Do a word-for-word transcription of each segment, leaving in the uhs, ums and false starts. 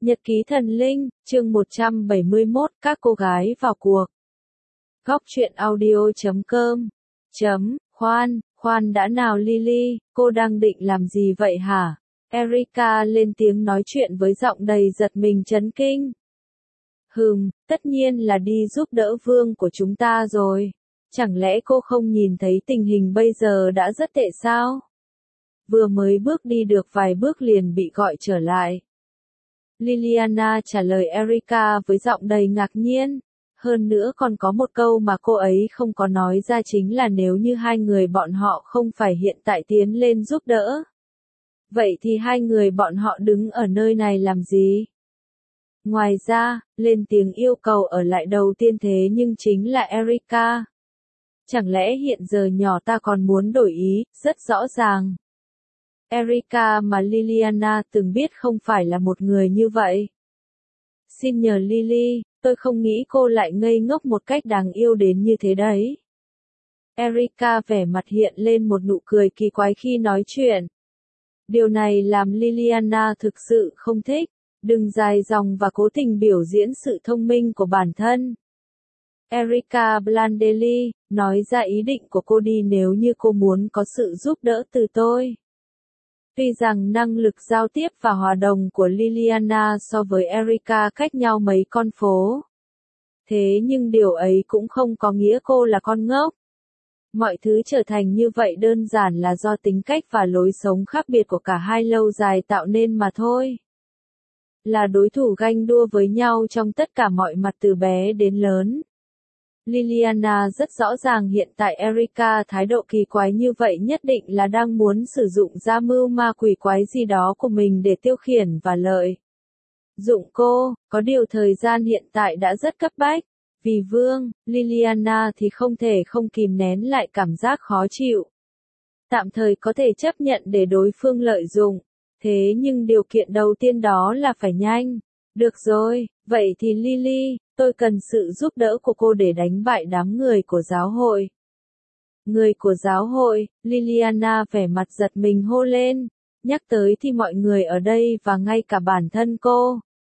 Nhật ký thần linh, chương một trăm bảy mươi mốt, các cô gái vào cuộc. Góc truyện audio chấm com. Chấm, khoan, khoan đã nào Lily, cô đang định làm gì vậy hả? Erica lên tiếng nói chuyện với giọng đầy giật mình chấn kinh. Hừm, tất nhiên là đi giúp đỡ vương của chúng ta rồi. Chẳng lẽ cô không nhìn thấy tình hình bây giờ đã rất tệ sao? Vừa mới bước đi được vài bước liền bị gọi trở lại. Liliana trả lời Erica với giọng đầy ngạc nhiên. Hơn nữa còn có một câu mà cô ấy không có nói ra chính là nếu như hai người bọn họ không phải hiện tại tiến lên giúp đỡ. Vậy thì hai người bọn họ đứng ở nơi này làm gì? Ngoài ra, lên tiếng yêu cầu ở lại đầu tiên thế nhưng chính là Erica. Chẳng lẽ hiện giờ nhỏ ta còn muốn đổi ý, rất rõ ràng. Erica mà Liliana từng biết không phải là một người như vậy. Xin nhờ Lily, tôi không nghĩ cô lại ngây ngốc một cách đáng yêu đến như thế đấy. Erica vẻ mặt hiện lên một nụ cười kỳ quái khi nói chuyện. Điều này làm Liliana thực sự không thích, đừng dài dòng và cố tình biểu diễn sự thông minh của bản thân. Erica Blandelli, nói ra ý định của cô đi nếu như cô muốn có sự giúp đỡ từ tôi. Tuy rằng năng lực giao tiếp và hòa đồng của Liliana so với Erica cách nhau mấy con phố. Thế nhưng điều ấy cũng không có nghĩa cô là con ngốc. Mọi thứ trở thành như vậy đơn giản là do tính cách và lối sống khác biệt của cả hai lâu dài tạo nên mà thôi. Là đối thủ ganh đua với nhau trong tất cả mọi mặt từ bé đến lớn. Liliana rất rõ ràng hiện tại Erica thái độ kỳ quái như vậy nhất định là đang muốn sử dụng ra mưu ma quỷ quái gì đó của mình để tiêu khiển và lợi dụng cô, có điều thời gian hiện tại đã rất cấp bách. Vì vương, Liliana thì không thể không kìm nén lại cảm giác khó chịu. Tạm thời có thể chấp nhận để đối phương lợi dụng, thế nhưng điều kiện đầu tiên đó là phải nhanh. Được rồi, vậy thì Lily, tôi cần sự giúp đỡ của cô để đánh bại đám người của giáo hội. Người của giáo hội, Liliana vẻ mặt giật mình hô lên, nhắc tới thì mọi người ở đây và ngay cả bản thân cô.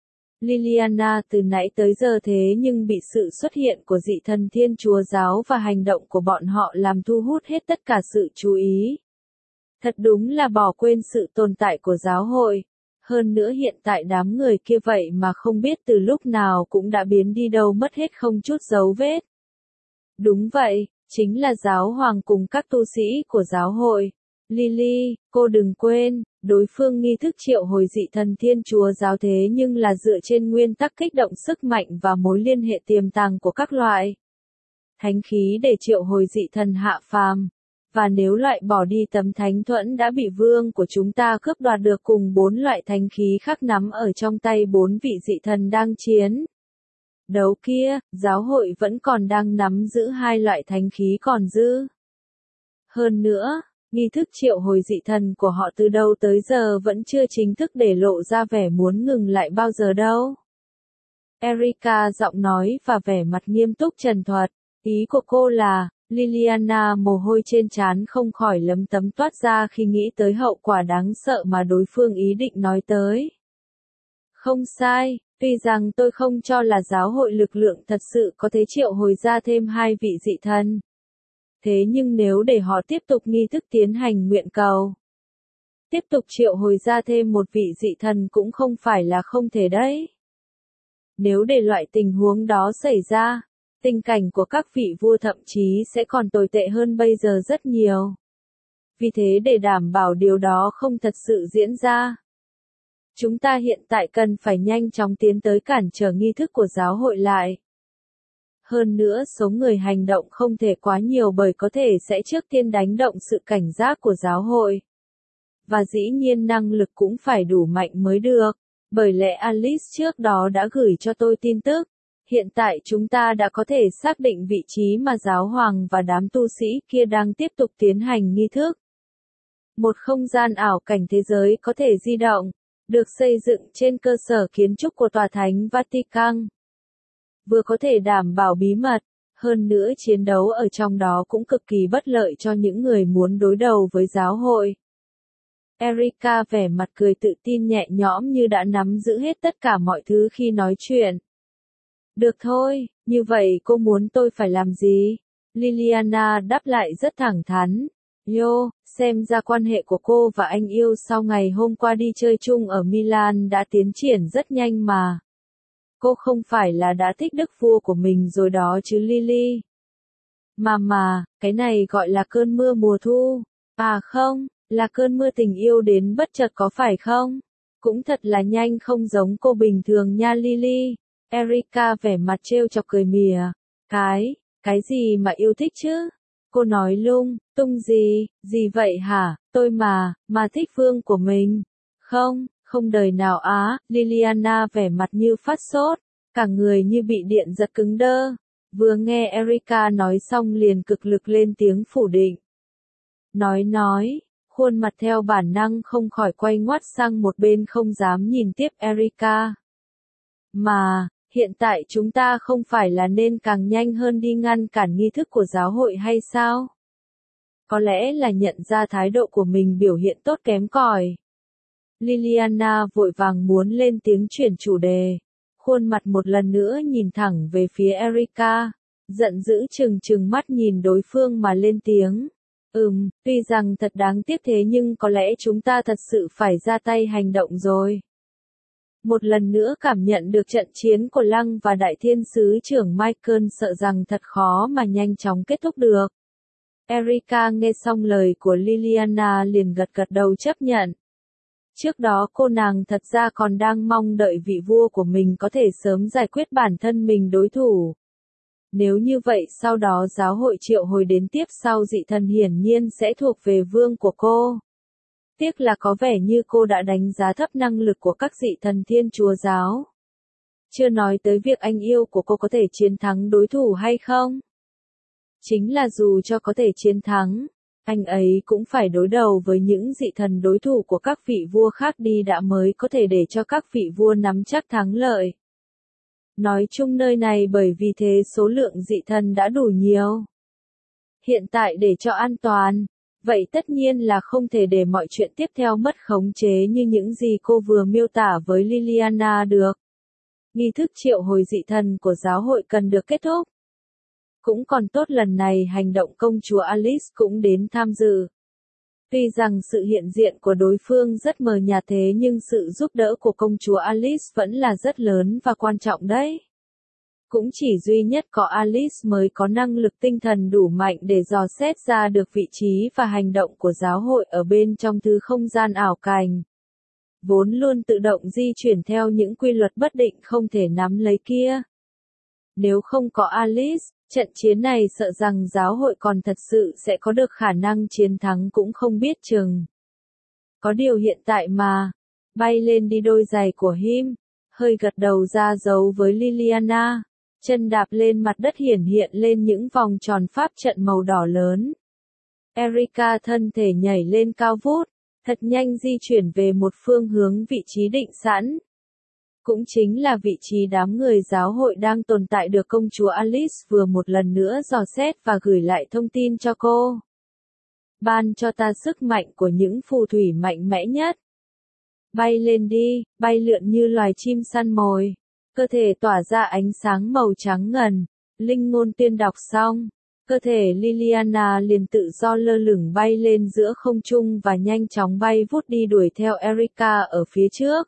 Liliana từ nãy tới giờ thế nhưng bị sự xuất hiện của dị thần Thiên Chúa giáo và hành động của bọn họ làm thu hút hết tất cả sự chú ý. Thật đúng là bỏ quên sự tồn tại của giáo hội. Hơn nữa hiện tại đám người kia vậy mà không biết từ lúc nào cũng đã biến đi đâu mất hết không chút dấu vết. Đúng vậy, chính là giáo hoàng cùng các tu sĩ của giáo hội. Lily, cô đừng quên, đối phương nghi thức triệu hồi dị thần Thiên Chúa giáo thế nhưng là dựa trên nguyên tắc kích động sức mạnh và mối liên hệ tiềm tàng của các loại thánh khí để triệu hồi dị thần hạ phàm. Và nếu loại bỏ đi tấm thánh thuẫn đã bị vương của chúng ta cướp đoạt được cùng bốn loại thánh khí khác nắm ở trong tay bốn vị dị thần đang chiến đấu kia, giáo hội vẫn còn đang nắm giữ hai loại thánh khí còn dư. Hơn nữa, nghi thức triệu hồi dị thần của họ từ đâu tới giờ vẫn chưa chính thức để lộ ra vẻ muốn ngừng lại bao giờ đâu. Erica giọng nói và vẻ mặt nghiêm túc trần thuật, ý của cô là, Liliana mồ hôi trên trán không khỏi lấm tấm toát ra khi nghĩ tới hậu quả đáng sợ mà đối phương ý định nói tới. Không sai, tuy rằng tôi không cho là giáo hội lực lượng thật sự có thể triệu hồi ra thêm hai vị dị thần. Thế nhưng nếu để họ tiếp tục nghi thức tiến hành nguyện cầu, tiếp tục triệu hồi ra thêm một vị dị thần cũng không phải là không thể đấy. Nếu để loại tình huống đó xảy ra, tình cảnh của các vị vua thậm chí sẽ còn tồi tệ hơn bây giờ rất nhiều. Vì thế để đảm bảo điều đó không thật sự diễn ra, chúng ta hiện tại cần phải nhanh chóng tiến tới cản trở nghi thức của giáo hội lại. Hơn nữa số người hành động không thể quá nhiều bởi có thể sẽ trước tiên đánh động sự cảnh giác của giáo hội. Và dĩ nhiên năng lực cũng phải đủ mạnh mới được, bởi lẽ Alice trước đó đã gửi cho tôi tin tức. Hiện tại chúng ta đã có thể xác định vị trí mà giáo hoàng và đám tu sĩ kia đang tiếp tục tiến hành nghi thức. Một không gian ảo cảnh thế giới có thể di động, được xây dựng trên cơ sở kiến trúc của tòa thánh Vatican. Vừa có thể đảm bảo bí mật, hơn nữa chiến đấu ở trong đó cũng cực kỳ bất lợi cho những người muốn đối đầu với giáo hội. Erika vẻ mặt cười tự tin nhẹ nhõm như đã nắm giữ hết tất cả mọi thứ khi nói chuyện. Được thôi, như vậy cô muốn tôi phải làm gì? Liliana đáp lại rất thẳng thắn. Yo, xem ra quan hệ của cô và anh yêu sau ngày hôm qua đi chơi chung ở Milan đã tiến triển rất nhanh mà. Cô không phải là đã thích đức vua của mình rồi đó chứ Lily. Mà mà, cái này gọi là cơn mưa mùa thu. À không, là cơn mưa tình yêu đến bất chợt có phải không? Cũng thật là nhanh không giống cô bình thường nha Lily. Erika vẻ mặt trêu chọc cười mỉa. Cái, cái gì mà yêu thích chứ? Cô nói lung, tung gì, gì vậy hả? Tôi mà, mà thích vương của mình. Không, không đời nào á, Liliana vẻ mặt như phát sốt, cả người như bị điện giật cứng đơ. Vừa nghe Erika nói xong liền cực lực lên tiếng phủ định. Nói nói, khuôn mặt theo bản năng không khỏi quay ngoắt sang một bên không dám nhìn tiếp Erika. Mà, hiện tại chúng ta không phải là nên càng nhanh hơn đi ngăn cản nghi thức của giáo hội hay sao? Có lẽ là nhận ra thái độ của mình biểu hiện tốt kém cỏi. Liliana vội vàng muốn lên tiếng chuyển chủ đề. Khuôn mặt một lần nữa nhìn thẳng về phía Erika. Giận dữ trừng trừng mắt nhìn đối phương mà lên tiếng. Ừm, tuy rằng thật đáng tiếc thế nhưng có lẽ chúng ta thật sự phải ra tay hành động rồi. Một lần nữa cảm nhận được trận chiến của Lăng và Đại Thiên Sứ trưởng Michael sợ rằng thật khó mà nhanh chóng kết thúc được. Erika nghe xong lời của Liliana liền gật gật đầu chấp nhận. Trước đó cô nàng thật ra còn đang mong đợi vị vua của mình có thể sớm giải quyết bản thân mình đối thủ. Nếu như vậy sau đó giáo hội triệu hồi đến tiếp sau dị thần hiển nhiên sẽ thuộc về vương của cô. Tiếc là có vẻ như cô đã đánh giá thấp năng lực của các dị thần Thiên Chúa giáo. Chưa nói tới việc anh yêu của cô có thể chiến thắng đối thủ hay không. Chính là dù cho có thể chiến thắng, anh ấy cũng phải đối đầu với những dị thần đối thủ của các vị vua khác đi đã mới có thể để cho các vị vua nắm chắc thắng lợi. Nói chung nơi này bởi vì thế số lượng dị thần đã đủ nhiều. Hiện tại để cho an toàn, vậy tất nhiên là không thể để mọi chuyện tiếp theo mất khống chế như những gì cô vừa miêu tả với Liliana được. Nghi thức triệu hồi dị thần của giáo hội cần được kết thúc. Cũng còn tốt lần này hành động công chúa Alice cũng đến tham dự. Tuy rằng sự hiện diện của đối phương rất mờ nhạt thế nhưng sự giúp đỡ của công chúa Alice vẫn là rất lớn và quan trọng đấy. Cũng chỉ duy nhất có Alice mới có năng lực tinh thần đủ mạnh để dò xét ra được vị trí và hành động của giáo hội ở bên trong thứ không gian ảo cảnh. Vốn luôn tự động di chuyển theo những quy luật bất định không thể nắm lấy kia. Nếu không có Alice, trận chiến này sợ rằng giáo hội còn thật sự sẽ có được khả năng chiến thắng cũng không biết chừng. Có điều hiện tại mà, bay lên đi đôi giày của Him, hơi gật đầu ra dấu với Liliana, chân đạp lên mặt đất hiển hiện lên những vòng tròn pháp trận màu đỏ lớn. Erika thân thể nhảy lên cao vút, thật nhanh di chuyển về một phương hướng vị trí định sẵn. Cũng chính là vị trí đám người giáo hội đang tồn tại được công chúa Alice vừa một lần nữa dò xét và gửi lại thông tin cho cô. Ban cho ta sức mạnh của những phù thủy mạnh mẽ nhất. Bay lên đi, bay lượn như loài chim săn mồi. Cơ thể tỏa ra ánh sáng màu trắng ngần. Linh ngôn tuyên đọc xong. Cơ thể Liliana liền tự do lơ lửng bay lên giữa không trung và nhanh chóng bay vút đi đuổi theo Erika ở phía trước.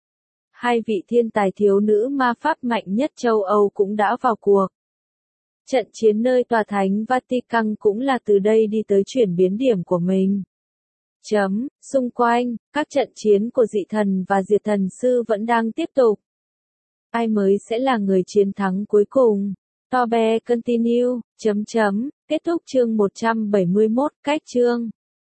Hai vị thiên tài thiếu nữ ma pháp mạnh nhất châu Âu cũng đã vào cuộc. Trận chiến nơi tòa thánh Vatican cũng là từ đây đi tới chuyển biến điểm của mình. Chấm, xung quanh, các trận chiến của dị thần và diệt thần sư vẫn đang tiếp tục. Ai mới sẽ là người chiến thắng cuối cùng? To be continue, chấm chấm, kết thúc chương một trăm bảy mươi mốt, cách chương.